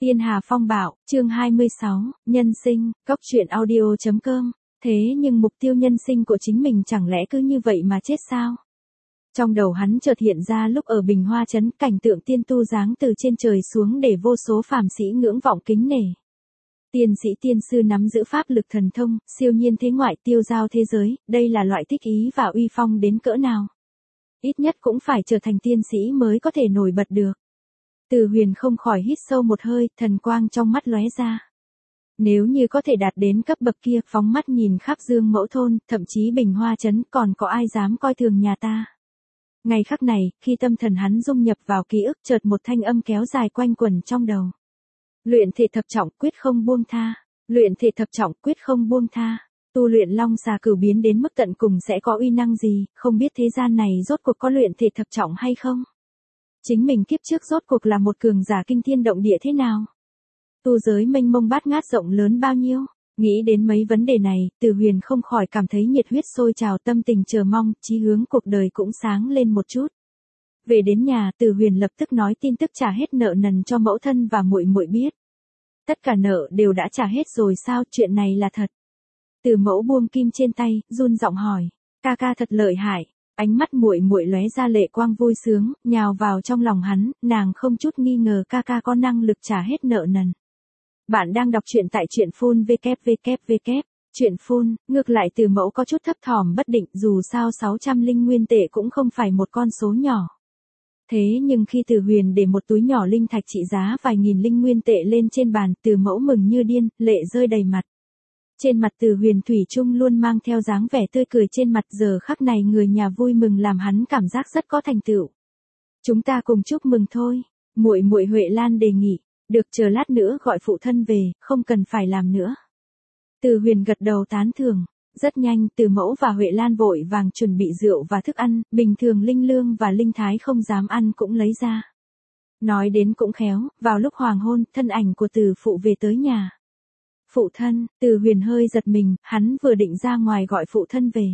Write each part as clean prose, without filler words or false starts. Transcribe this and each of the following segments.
Tiên Hà Phong Bạo, chương 26, nhân sinh, góc truyện audio.com. Thế nhưng mục tiêu nhân sinh của chính mình chẳng lẽ cứ như vậy mà chết sao? Trong đầu hắn chợt hiện ra lúc ở Bình Hoa Trấn, cảnh tượng tiên tu giáng từ trên trời xuống để vô số phàm sĩ ngưỡng vọng kính nể. Tiên sĩ tiên sư nắm giữ pháp lực thần thông, siêu nhiên thế ngoại, tiêu giao thế giới, đây là loại thích ý và uy phong đến cỡ nào? Ít nhất cũng phải trở thành tiên sĩ mới có thể nổi bật được. Từ Huyền không khỏi hít sâu một hơi, thần quang trong mắt lóe ra. Nếu như có thể đạt đến cấp bậc kia, phóng mắt nhìn khắp Dương Mẫu thôn, thậm chí Bình Hoa Trấn, còn có ai dám coi thường nhà ta. Ngày khắc này, khi tâm thần hắn dung nhập vào ký ức, chợt một thanh âm kéo dài quanh quẩn trong đầu. Luyện thể thập trọng, quyết không buông tha. Luyện thể thập trọng, quyết không buông tha. Tu luyện Long Xà Cửu biến đến mức tận cùng sẽ có uy năng gì, không biết thế gian này rốt cuộc có luyện thể thập trọng hay không? Chính mình kiếp trước rốt cuộc là một cường giả kinh thiên động địa thế nào? Tu giới mênh mông bát ngát rộng lớn bao nhiêu? Nghĩ đến mấy vấn đề này, Từ Huyền không khỏi cảm thấy nhiệt huyết sôi trào, tâm tình chờ mong, chí hướng cuộc đời cũng sáng lên một chút. Về đến nhà, Từ Huyền lập tức nói tin tức trả hết nợ nần cho mẫu thân và muội muội biết. Tất cả nợ đều đã trả hết rồi sao, chuyện này là thật? Từ Mẫu buông kim trên tay, run giọng hỏi, ca ca thật lợi hại. Ánh mắt muội muội lóe ra lệ quang vui sướng, nhào vào trong lòng hắn, nàng không chút nghi ngờ ca ca có năng lực trả hết nợ nần. Bạn đang đọc truyện tại truyện phun www. Truyện phun, ngược lại Từ Mẫu có chút thấp thỏm bất định, dù sao 600 linh nguyên tệ cũng không phải một con số nhỏ. Thế nhưng khi Từ Huyền để một túi nhỏ linh thạch trị giá vài nghìn linh nguyên tệ lên trên bàn, Từ Mẫu mừng như điên, lệ rơi đầy mặt. Trên mặt Từ Huyền thủy chung luôn mang theo dáng vẻ tươi cười trên mặt, giờ khắc này người nhà vui mừng làm hắn cảm giác rất có thành tựu. Chúng ta cùng chúc mừng thôi, muội muội Huệ Lan đề nghị, được chờ lát nữa gọi phụ thân về, không cần phải làm nữa. Từ Huyền gật đầu tán thưởng, rất nhanh Từ Mẫu và Huệ Lan vội vàng chuẩn bị rượu và thức ăn, bình thường Linh Lương và Linh Thái không dám ăn cũng lấy ra. Nói đến cũng khéo, vào lúc hoàng hôn, thân ảnh của Từ phụ về tới nhà. Phụ thân, Từ Huyền hơi giật mình, hắn vừa định ra ngoài gọi phụ thân về.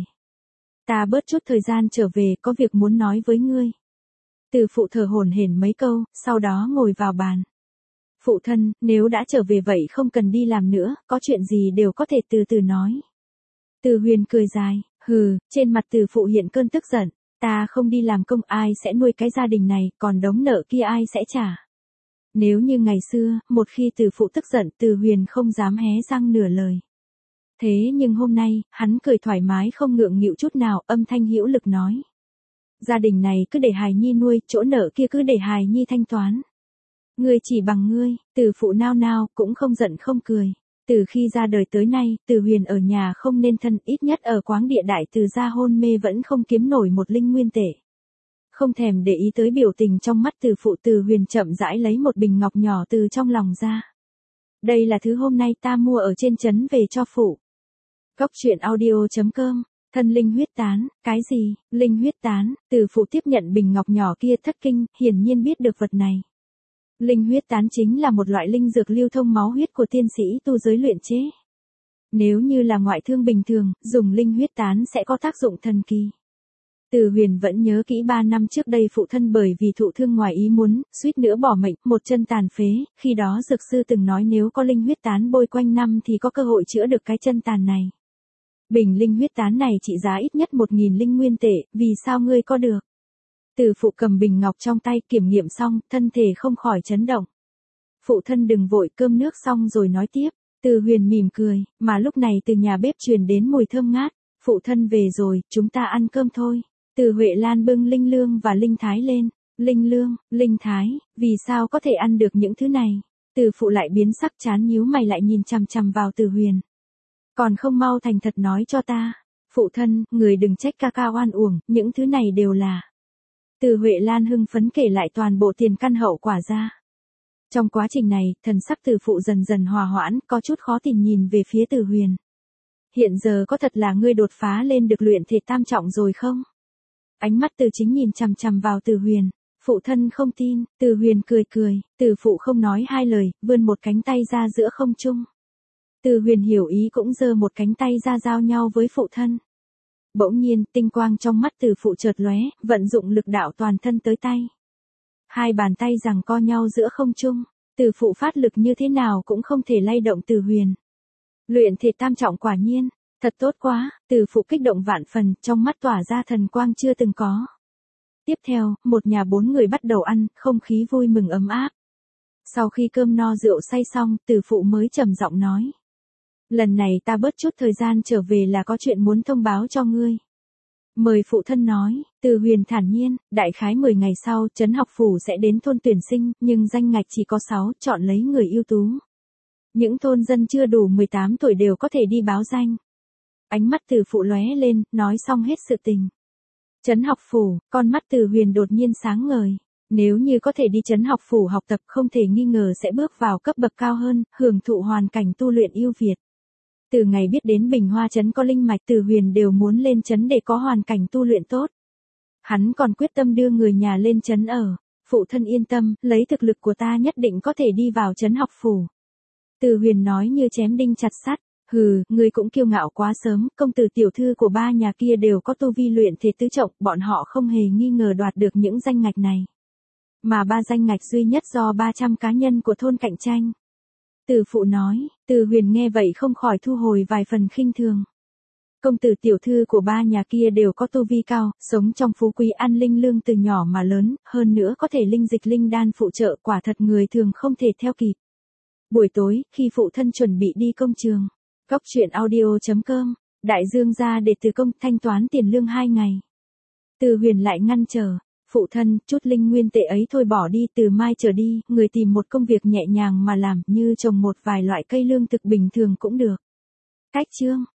Ta bớt chút thời gian trở về, có việc muốn nói với ngươi. Từ phụ thở hổn hển mấy câu, sau đó ngồi vào bàn. Phụ thân, nếu đã trở về vậy không cần đi làm nữa, có chuyện gì đều có thể từ từ nói. Từ Huyền cười dài, hừ, trên mặt Từ phụ hiện cơn tức giận, ta không đi làm công ai sẽ nuôi cái gia đình này, còn đống nợ kia ai sẽ trả. Nếu như ngày xưa, một khi Từ phụ tức giận, Từ Huyền không dám hé răng nửa lời. Thế nhưng hôm nay, hắn cười thoải mái không ngượng nghịu chút nào, âm thanh hữu lực nói. Gia đình này cứ để hài nhi nuôi, chỗ nợ kia cứ để hài nhi thanh toán. Ngươi chỉ bằng ngươi, Từ phụ nao nao, cũng không giận không cười. Từ khi ra đời tới nay, Từ Huyền ở nhà không nên thân, ít nhất ở Quáng Địa Đại Từ gia hôn mê vẫn không kiếm nổi một linh nguyên tệ. Không thèm để ý tới biểu tình trong mắt Từ phụ, Từ Huyền chậm rãi lấy một bình ngọc nhỏ từ trong lòng ra. Đây là thứ hôm nay ta mua ở trên trấn về cho phụ. Góc truyện audio.com, thân linh huyết tán, cái gì, linh huyết tán, Từ phụ tiếp nhận bình ngọc nhỏ kia thất kinh, hiển nhiên biết được vật này. Linh huyết tán chính là một loại linh dược lưu thông máu huyết của tiên sĩ tu giới luyện chế. Nếu như là ngoại thương bình thường, dùng linh huyết tán sẽ có tác dụng thần kỳ. Từ Huyền vẫn nhớ kỹ 3 năm trước đây phụ thân bởi vì thụ thương ngoài ý muốn, suýt nữa bỏ mệnh, một chân tàn phế, khi đó dược sư từng nói nếu có linh huyết tán bôi quanh năm thì có cơ hội chữa được cái chân tàn này. Bình linh huyết tán này trị giá ít nhất 1.000 linh nguyên tệ, vì sao ngươi có được? Từ phụ cầm bình ngọc trong tay kiểm nghiệm xong, thân thể không khỏi chấn động. Phụ thân đừng vội, cơm nước xong rồi nói tiếp. Từ Huyền mỉm cười, mà lúc này từ nhà bếp truyền đến mùi thơm ngát. Phụ thân về rồi, chúng ta ăn cơm thôi. Từ Huệ Lan bưng Linh Lương và Linh Thái lên. Linh Lương, Linh Thái, vì sao có thể ăn được những thứ này? Từ phụ lại biến sắc, chán nhíu mày lại nhìn chằm chằm vào Từ Huyền. Còn không mau thành thật nói cho ta. Phụ thân, người đừng trách ca ca oan uổng, những thứ này đều là. Từ Huệ Lan hưng phấn kể lại toàn bộ tiền căn hậu quả ra. Trong quá trình này, thần sắc Từ phụ dần dần hòa hoãn, có chút khó tin nhìn về phía Từ Huyền. Hiện giờ có thật là ngươi đột phá lên được luyện thể tam trọng rồi không? Ánh mắt Từ Chính nhìn chằm chằm vào Từ Huyền. Phụ thân không tin, Từ Huyền cười cười, Từ phụ không nói hai lời, vươn một cánh tay ra giữa không trung. Từ Huyền hiểu ý cũng giơ một cánh tay ra giao nhau với phụ thân. Bỗng nhiên, tinh quang trong mắt Từ phụ chợt lóe, vận dụng lực đạo toàn thân tới tay. Hai bàn tay giằng co nhau giữa không trung. Từ phụ phát lực như thế nào cũng không thể lay động Từ Huyền. Luyện thể tam trọng quả nhiên, thật tốt quá, Từ phụ kích động vạn phần, trong mắt tỏa ra thần quang chưa từng có. Tiếp theo, một nhà 4 người bắt đầu ăn, không khí vui mừng ấm áp. Sau khi cơm no rượu say xong, Từ phụ mới trầm giọng nói. Lần này ta bớt chút thời gian trở về là có chuyện muốn thông báo cho ngươi. Mời phụ thân nói, Từ Huyền thản nhiên, đại khái 10 ngày sau, trấn học phủ sẽ đến thôn tuyển sinh, nhưng danh ngạch chỉ có 6, chọn lấy người ưu tú. Những thôn dân chưa đủ 18 tuổi đều có thể đi báo danh. Ánh mắt Từ phụ lóe lên, nói xong hết sự tình. Trấn học phủ, con mắt Từ Huyền đột nhiên sáng ngời. Nếu như có thể đi trấn học phủ học tập không thể nghi ngờ sẽ bước vào cấp bậc cao hơn, hưởng thụ hoàn cảnh tu luyện ưu việt. Từ ngày biết đến Bình Hoa trấn có linh mạch, Từ Huyền đều muốn lên trấn để có hoàn cảnh tu luyện tốt. Hắn còn quyết tâm đưa người nhà lên trấn ở. Phụ thân yên tâm, lấy thực lực của ta nhất định có thể đi vào trấn học phủ. Từ Huyền nói như chém đinh chặt sắt. Hừ, ngươi cũng kiêu ngạo quá sớm, công tử tiểu thư của ba nhà kia đều có tu vi luyện thể tứ trọng, bọn họ không hề nghi ngờ đoạt được những danh ngạch này. Mà 3 danh ngạch duy nhất do 300 cá nhân của thôn cạnh tranh. Từ phụ nói, Từ Huyền nghe vậy không khỏi thu hồi vài phần khinh thường. Công tử tiểu thư của ba nhà kia đều có tu vi cao, sống trong phú quý ăn linh lương từ nhỏ mà lớn, hơn nữa có thể linh dịch linh đan phụ trợ, quả thật người thường không thể theo kịp. Buổi tối, khi phụ thân chuẩn bị đi công trường, Góc truyện audio.com, Đại Dương ra để Từ công thanh toán tiền lương 2 ngày. Từ Huyền lại ngăn trở, phụ thân, chút linh nguyên tệ ấy thôi bỏ đi, từ mai trở đi, người tìm một công việc nhẹ nhàng mà làm, như trồng một vài loại cây lương thực bình thường cũng được. Cách chương